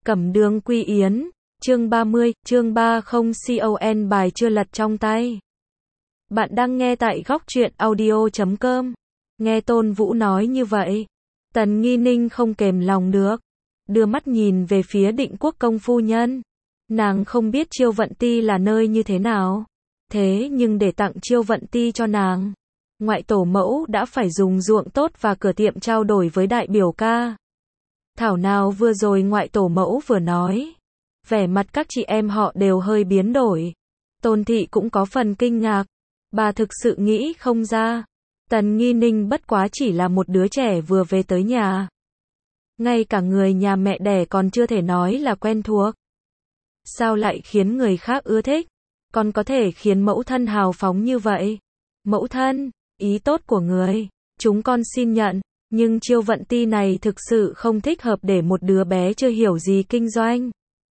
Cẩm Đường Quy Yến, chương 30, chương 30 con bài chưa lật trong tay. Bạn đang nghe tại góc truyện audio.com. Nghe Tôn Vũ nói như vậy, Tần Nghi Ninh không kềm lòng được, đưa mắt nhìn về phía Định Quốc công phu nhân. Nàng không biết Chiêu Vận Ti là nơi như thế nào, thế nhưng để tặng Chiêu Vận Ti cho nàng, ngoại tổ mẫu đã phải dùng ruộng tốt và cửa tiệm trao đổi với đại biểu ca. Thảo nào vừa rồi ngoại tổ mẫu vừa nói, vẻ mặt các chị em họ đều hơi biến đổi. Tôn thị cũng có phần kinh ngạc, bà thực sự nghĩ không ra, Tần Nghi Ninh bất quá chỉ là một đứa trẻ vừa về tới nhà. Ngay cả người nhà mẹ đẻ còn chưa thể nói là quen thuộc. Sao lại khiến người khác ưa thích, còn có thể khiến mẫu thân hào phóng như vậy? Mẫu thân, ý tốt của người, chúng con xin nhận. Nhưng Chiêu Vận Ti này thực sự không thích hợp để một đứa bé chưa hiểu gì kinh doanh.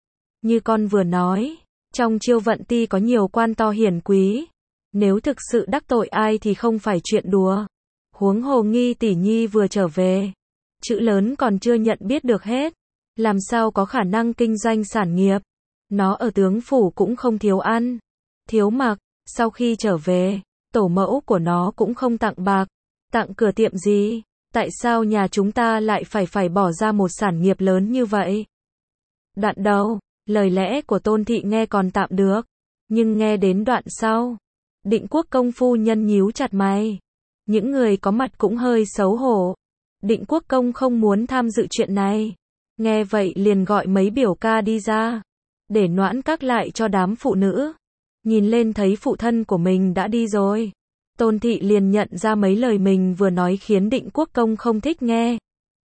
Như con vừa nói, trong Chiêu Vận Ti có nhiều quan to hiển quý. Nếu thực sự đắc tội ai thì không phải chuyện đùa. Huống hồ Nghi tỷ nhi vừa trở về, chữ lớn còn chưa nhận biết được hết, làm sao có khả năng kinh doanh sản nghiệp. Nó ở tướng phủ cũng không thiếu ăn, thiếu mặc, sau khi trở về, tổ mẫu của nó cũng không tặng bạc, tặng cửa tiệm gì. Tại sao nhà chúng ta lại phải bỏ ra một sản nghiệp lớn như vậy? Đoạn đầu, lời lẽ của Tôn thị nghe còn tạm được, nhưng nghe đến đoạn sau, Định Quốc công phu nhân nhíu chặt mày. Những người có mặt cũng hơi xấu hổ. Định Quốc công không muốn tham dự chuyện này. Nghe vậy liền gọi mấy biểu ca đi ra, để noãn các lại cho đám phụ nữ. Nhìn lên thấy phụ thân của mình đã đi rồi, Tôn thị liền nhận ra mấy lời mình vừa nói khiến Định Quốc công không thích nghe.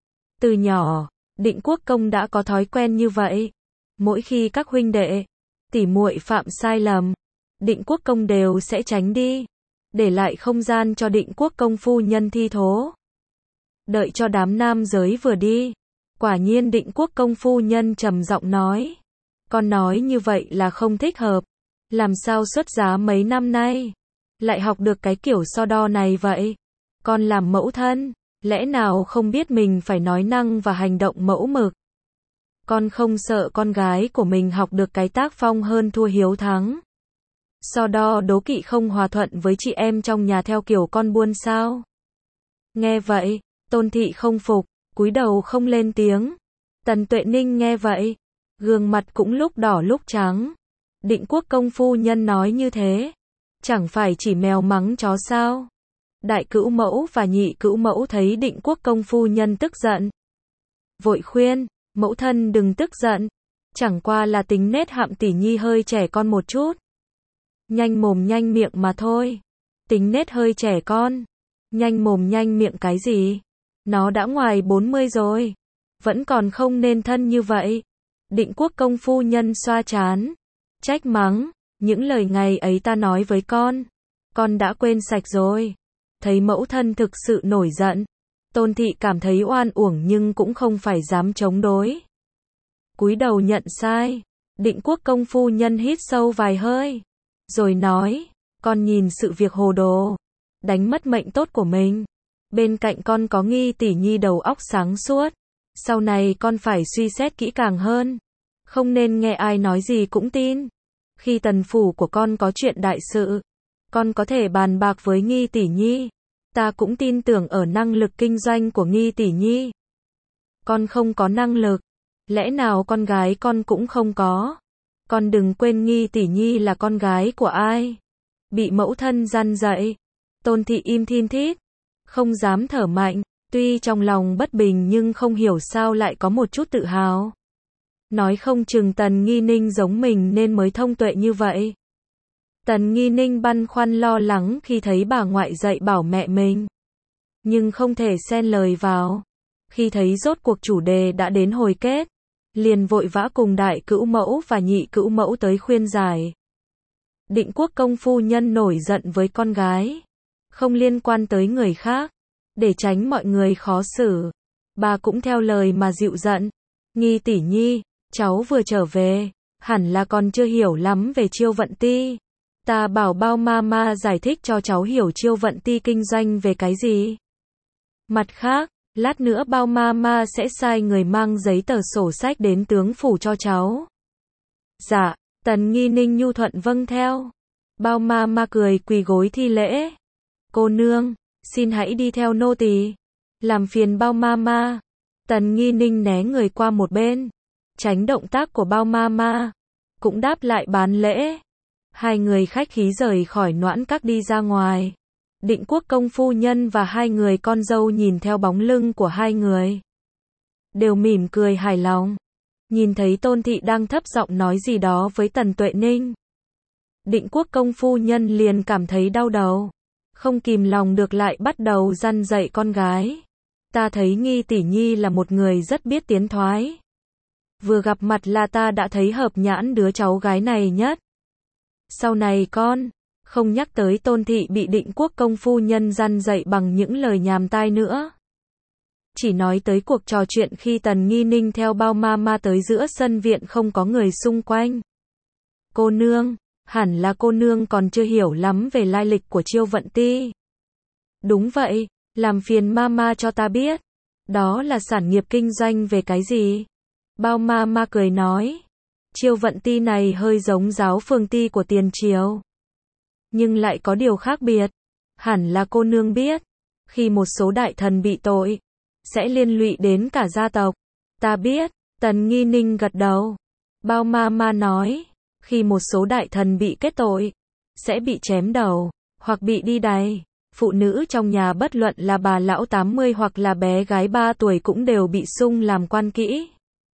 Từ nhỏ, Định Quốc công đã có thói quen như vậy. Mỗi khi các huynh đệ, tỷ muội phạm sai lầm, Định Quốc công đều sẽ tránh đi, để lại không gian cho Định Quốc công phu nhân thi thố. Đợi cho đám nam giới vừa đi, quả nhiên Định Quốc công phu nhân trầm giọng nói, con nói như vậy là không thích hợp. Làm sao xuất giá mấy năm nay lại học được cái kiểu so đo này vậy? Con làm mẫu thân, lẽ nào không biết mình phải nói năng và hành động mẫu mực? Con không sợ con gái của mình học được cái tác phong hơn thua hiếu thắng, so đo đố kỵ không hòa thuận với chị em trong nhà theo kiểu con buôn sao? Nghe vậy, Tôn thị không phục, cúi đầu không lên tiếng. Tần Tuệ Ninh nghe vậy, gương mặt cũng lúc đỏ lúc trắng. Định Quốc công phu nhân nói như thế, chẳng phải chỉ mèo mắng chó sao? Đại cữu mẫu và nhị cữu mẫu thấy Định Quốc công phu nhân tức giận, vội khuyên, mẫu thân đừng tức giận, chẳng qua là tính nết Hạm tỷ nhi hơi trẻ con một chút. Nhanh mồm nhanh miệng mà thôi. Tính nết hơi trẻ con, nhanh mồm nhanh miệng cái gì? Nó đã ngoài 40 rồi, vẫn còn không nên thân như vậy. Định Quốc công phu nhân xoa trán, trách mắng, những lời ngày ấy ta nói với con đã quên sạch rồi. Thấy mẫu thân thực sự nổi giận, Tôn thị cảm thấy oan uổng nhưng cũng không phải dám chống đối. Cúi đầu nhận sai. Định Quốc công phu nhân hít sâu vài hơi, rồi nói, con nhìn sự việc hồ đồ, đánh mất mệnh tốt của mình. Bên cạnh con có Nghi tỷ nhi đầu óc sáng suốt, sau này con phải suy xét kỹ càng hơn, không nên nghe ai nói gì cũng tin. Khi tần phủ của con có chuyện đại sự, con có thể bàn bạc với Nghi tỷ nhi. Ta cũng tin tưởng ở năng lực kinh doanh của Nghi tỷ nhi. Con không có năng lực, lẽ nào con gái con cũng không có? Con đừng quên Nghi tỷ nhi là con gái của ai? Bị mẫu thân răn dạy, Tôn thị im thin thít, không dám thở mạnh, tuy trong lòng bất bình nhưng không hiểu sao lại có một chút tự hào. Nói không chừng Tần Nghi Ninh giống mình nên mới thông tuệ như vậy. Tần Nghi Ninh băn khoăn lo lắng khi thấy bà ngoại dạy bảo mẹ mình, nhưng không thể xen lời vào. Khi thấy rốt cuộc chủ đề đã đến hồi kết, liền vội vã cùng đại cữu mẫu và nhị cữu mẫu tới khuyên giải. Định Quốc công phu nhân nổi giận với con gái, không liên quan tới người khác, để tránh mọi người khó xử. Bà cũng theo lời mà dịu giận. Nghi tỷ nhi, cháu vừa trở về, hẳn là còn chưa hiểu lắm về Chiêu Vận Ti. Ta bảo bao mama giải thích cho cháu hiểu Chiêu Vận Ti kinh doanh về cái gì. Mặt khác, Lát nữa bao mama sẽ sai người mang giấy tờ sổ sách đến tướng phủ cho cháu. Dạ, Tần Nghi Ninh nhu thuận vâng theo. Bao mama cười quỳ gối thi lễ. Cô nương, xin hãy đi theo nô tỳ. Làm phiền bao mama. Tần Nghi Ninh né người qua một bên, tránh động tác của bao mama, cũng đáp lại bán lễ. Hai người khách khí rời khỏi Noãn Các đi ra ngoài. Định Quốc công phu nhân và hai người con dâu nhìn theo bóng lưng của hai người, đều mỉm cười hài lòng. Nhìn thấy Tôn thị đang thấp giọng nói gì đó với Tần Tuệ Ninh, Định Quốc công phu nhân liền cảm thấy đau đầu, không kìm lòng được lại bắt đầu răn dạy con gái. Ta thấy Nghi tỷ nhi là một người rất biết tiến thoái. Vừa gặp mặt là ta đã thấy hợp nhãn đứa cháu gái này nhất. Sau này con không nhắc tới Tôn thị bị Định Quốc công phu nhân răn dạy bằng những lời nhàm tai nữa. Chỉ nói tới cuộc trò chuyện khi Tần Nghi Ninh theo bao mama tới giữa sân viện không có người xung quanh. Cô nương, hẳn là cô nương còn chưa hiểu lắm về lai lịch của Chiêu Vận Ti. Đúng vậy, làm phiền mama cho ta biết. Đó là sản nghiệp kinh doanh về cái gì? Bao mama cười nói. Chiêu Vận Ti này hơi giống Giáo Phường Ti của tiền triều, nhưng lại có điều khác biệt. Hẳn là cô nương biết, khi một số đại thần bị tội, sẽ liên lụy đến cả gia tộc. Ta biết, Tần Nghi Ninh gật đầu. Bao mama nói, khi một số đại thần bị kết tội, sẽ bị chém đầu, hoặc bị đi đày. Phụ nữ trong nhà bất luận là bà lão 80 hoặc là bé gái 3 tuổi cũng đều bị sung làm quan kỹ.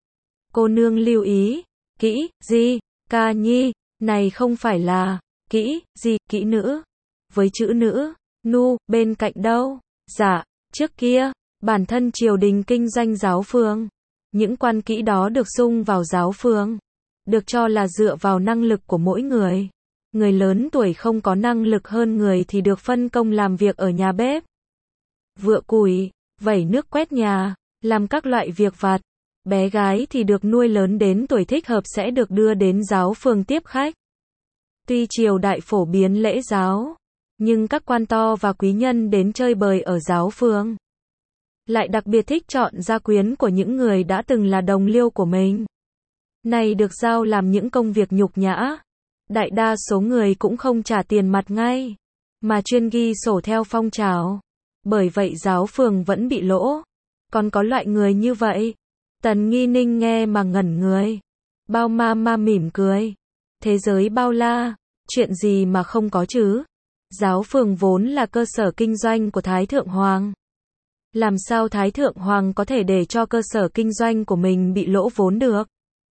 Cô nương lưu ý, kỹ, gì, ca nhi, này không phải là, kỹ, gì, kỹ nữ. Với chữ nữ, nu, bên cạnh đâu? Dạ, trước kia, bản thân triều đình kinh doanh giáo phường. Những quan kỹ đó được sung vào giáo phường, được cho là dựa vào năng lực của mỗi người. Người lớn tuổi không có năng lực hơn người thì được phân công làm việc ở nhà bếp, vựa củi, vẩy nước quét nhà, làm các loại việc vặt. Bé gái thì được nuôi lớn đến tuổi thích hợp sẽ được đưa đến giáo phường tiếp khách. Tuy triều đại phổ biến lễ giáo, nhưng các quan to và quý nhân đến chơi bời ở giáo phường lại đặc biệt thích chọn gia quyến của những người đã từng là đồng liêu của mình. Này được giao làm những công việc nhục nhã. Đại đa số người cũng không trả tiền mặt ngay, mà chuyên ghi sổ theo phong trào. Bởi vậy giáo phường vẫn bị lỗ. Còn có loại người như vậy. Tần Nghi Ninh nghe mà ngẩn người. Bao mama mỉm cười. Thế giới bao la, chuyện gì mà không có chứ? Giáo phường vốn là cơ sở kinh doanh của Thái Thượng Hoàng. Làm sao Thái Thượng Hoàng có thể để cho cơ sở kinh doanh của mình bị lỗ vốn được?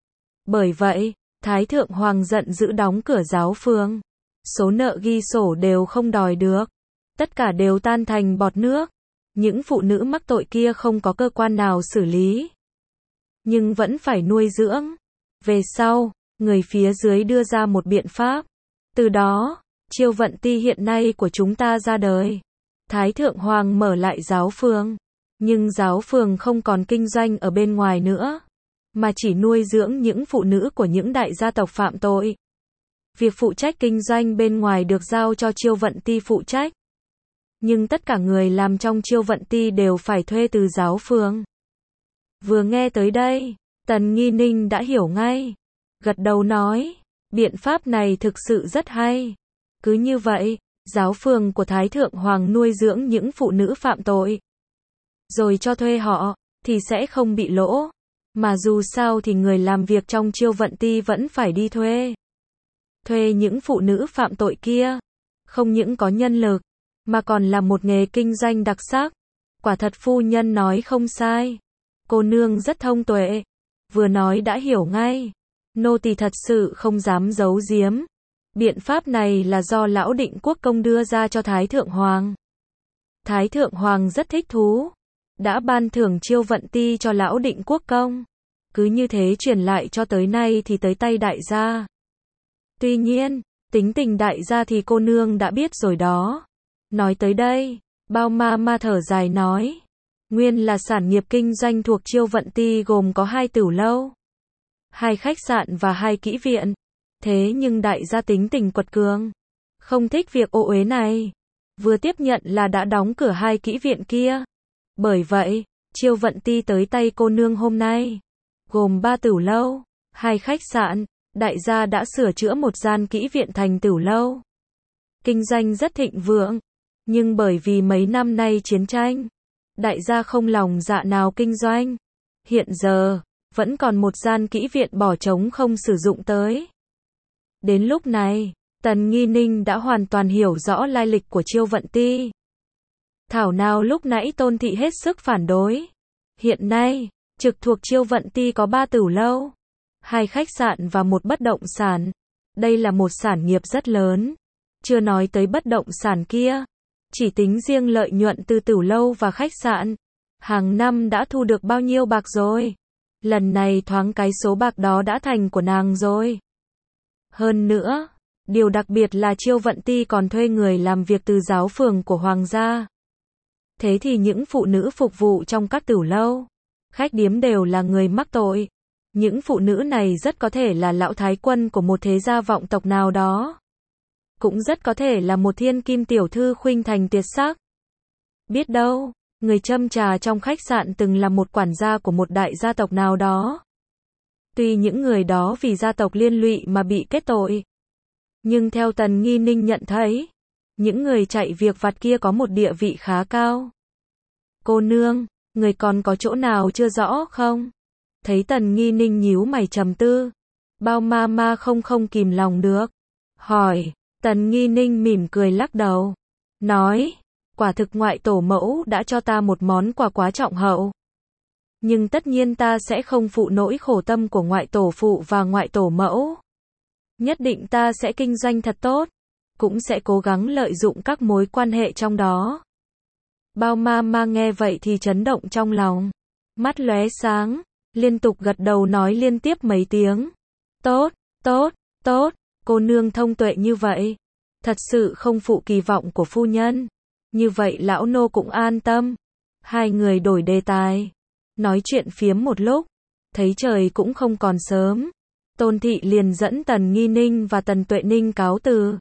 Bởi vậy, Thái Thượng Hoàng giận dữ đóng cửa giáo phường. Số nợ ghi sổ đều không đòi được. Tất cả đều tan thành bọt nước. Những phụ nữ mắc tội kia không có cơ quan nào xử lý, nhưng vẫn phải nuôi dưỡng. Về sau, người phía dưới đưa ra một biện pháp. Từ đó, Chiêu Vận Ti hiện nay của chúng ta ra đời. Thái Thượng Hoàng mở lại giáo phường, nhưng giáo phường không còn kinh doanh ở bên ngoài nữa, mà chỉ nuôi dưỡng những phụ nữ của những đại gia tộc phạm tội. Việc phụ trách kinh doanh bên ngoài được giao cho Chiêu Vận Ti phụ trách. Nhưng tất cả người làm trong Chiêu Vận Ti đều phải thuê từ giáo phường. Vừa nghe tới đây, Tần Nghi Ninh đã hiểu ngay. Gật đầu nói, biện pháp này thực sự rất hay. Cứ như vậy, giáo phường của Thái Thượng Hoàng nuôi dưỡng những phụ nữ phạm tội, rồi cho thuê họ, thì sẽ không bị lỗ. Mà dù sao thì người làm việc trong Chiêu Vận Ti vẫn phải đi thuê. Thuê những phụ nữ phạm tội kia, không những có nhân lực, mà còn là một nghề kinh doanh đặc sắc. Quả thật phu nhân nói không sai. Cô nương rất thông tuệ. Vừa nói đã hiểu ngay. Nô tỳ thật sự không dám giấu giếm. Biện pháp này là do lão Định Quốc công đưa ra cho Thái Thượng Hoàng. Thái Thượng Hoàng rất thích thú, đã ban thưởng Chiêu Vận Ti cho lão Định Quốc công. Cứ như thế truyền lại cho tới nay thì tới tay đại gia. Tuy nhiên, tính tình đại gia thì cô nương đã biết rồi đó. Nói tới đây, bao ma thở dài nói. Nguyên là sản nghiệp kinh doanh thuộc Chiêu Vận Ti gồm có 2 tửu lâu, 2 khách sạn và 2 kỹ viện. Thế nhưng đại gia tính tình quật cường, không thích việc ô uế này. Vừa tiếp nhận là đã đóng cửa 2 kỹ viện kia. Bởi vậy, Chiêu Vận Ti tới tay cô nương hôm nay, gồm 3 tửu lâu, 2 khách sạn, đại gia đã sửa chữa một gian kỹ viện thành tửu lâu. Kinh doanh rất thịnh vượng, nhưng bởi vì mấy năm nay chiến tranh, đại gia không lòng dạ nào kinh doanh. Hiện giờ, vẫn còn một gian kỹ viện bỏ trống không sử dụng tới. Đến lúc này, Tần Nghi Ninh đã hoàn toàn hiểu rõ lai lịch của Chiêu Vận Ti. Thảo nào lúc nãy Tôn thị hết sức phản đối. Hiện nay, trực thuộc Chiêu Vận Ti có 3 tửu lâu, 2 khách sạn và một bất động sản. Đây là một sản nghiệp rất lớn. Chưa nói tới bất động sản kia, chỉ tính riêng lợi nhuận từ tửu lâu và khách sạn, hàng năm đã thu được bao nhiêu bạc rồi. Lần này thoáng cái số bạc đó đã thành của nàng rồi. Hơn nữa, điều đặc biệt là Chiêu Vận Ti còn thuê người làm việc từ giáo phường của hoàng gia. Thế thì những phụ nữ phục vụ trong các tửu lâu, khách điếm đều là người mắc tội. Những phụ nữ này rất có thể là lão thái quân của một thế gia vọng tộc nào đó. Cũng rất có thể là một thiên kim tiểu thư khuynh thành tuyệt sắc. Biết đâu, người châm trà trong khách sạn từng là một quản gia của một đại gia tộc nào đó. Tuy những người đó vì gia tộc liên lụy mà bị kết tội, nhưng theo Tần Nghi Ninh nhận thấy, những người chạy việc vặt kia có một địa vị khá cao. Cô nương, người còn có chỗ nào chưa rõ không? Thấy Tần Nghi Ninh nhíu mày trầm tư, Bao ma không kìm lòng được, hỏi. Tần Nghi Ninh mỉm cười lắc đầu, nói, quả thực ngoại tổ mẫu đã cho ta một món quà quá trọng hậu. Nhưng tất nhiên ta sẽ không phụ nỗi khổ tâm của ngoại tổ phụ và ngoại tổ mẫu. Nhất định ta sẽ kinh doanh thật tốt, cũng sẽ cố gắng lợi dụng các mối quan hệ trong đó. Bao ma nghe vậy thì chấn động trong lòng, mắt lóe sáng, liên tục gật đầu nói liên tiếp mấy tiếng. Tốt, tốt, tốt, cô nương thông tuệ như vậy, thật sự không phụ kỳ vọng của phu nhân. Như vậy lão nô cũng an tâm. Hai người đổi đề tài, nói chuyện phiếm một lúc, thấy trời cũng không còn sớm. Tôn thị liền dẫn Tần Nghi Ninh và Tần Tuệ Ninh cáo từ.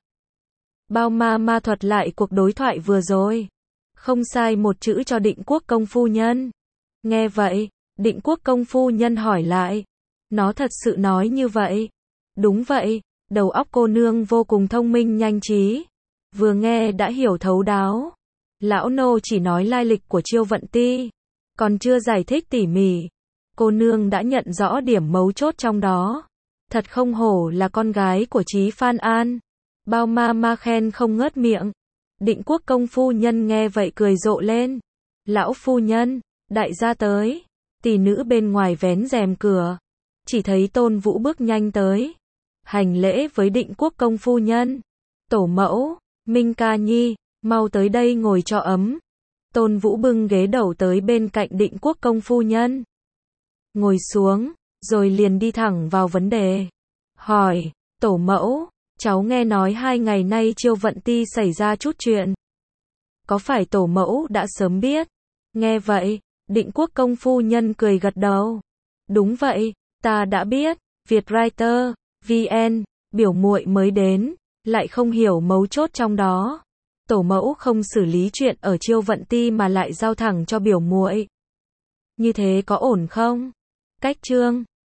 Bao ma thuật lại cuộc đối thoại vừa rồi, không sai một chữ cho Định Quốc công phu nhân. Nghe vậy, Định Quốc công phu nhân hỏi lại, nó thật sự nói như vậy? Đúng vậy, đầu óc cô nương vô cùng thông minh nhanh trí, vừa nghe đã hiểu thấu đáo. Lão nô chỉ nói lai lịch của Chiêu Vận Ti, còn chưa giải thích tỉ mỉ. Cô nương đã nhận rõ điểm mấu chốt trong đó. Thật không hổ là con gái của Chí Phan An. Bao ma khen không ngớt miệng. Định Quốc công phu nhân nghe vậy cười rộ lên. Lão phu nhân, đại gia tới. Tỷ nữ bên ngoài vén rèm cửa, chỉ thấy Tôn Vũ bước nhanh tới, hành lễ với Định Quốc công phu nhân. Tổ mẫu, Minh ca nhi, mau tới đây ngồi cho ấm. Tôn Vũ bưng ghế đầu tới bên cạnh Định Quốc công phu nhân, ngồi xuống, rồi liền đi thẳng vào vấn đề. Hỏi, tổ mẫu, cháu nghe nói 2 ngày nay Chiêu Vận Ti xảy ra chút chuyện. Có phải tổ mẫu đã sớm biết? Nghe vậy, Định Quốc công phu nhân cười gật đầu. Đúng vậy, ta đã biết. Vietwriter, VN, biểu muội mới đến, lại không hiểu mấu chốt trong đó. Tổ mẫu không xử lý chuyện ở Chiêu Vận Ti mà lại giao thẳng cho biểu muội. Như thế có ổn không? Cách chương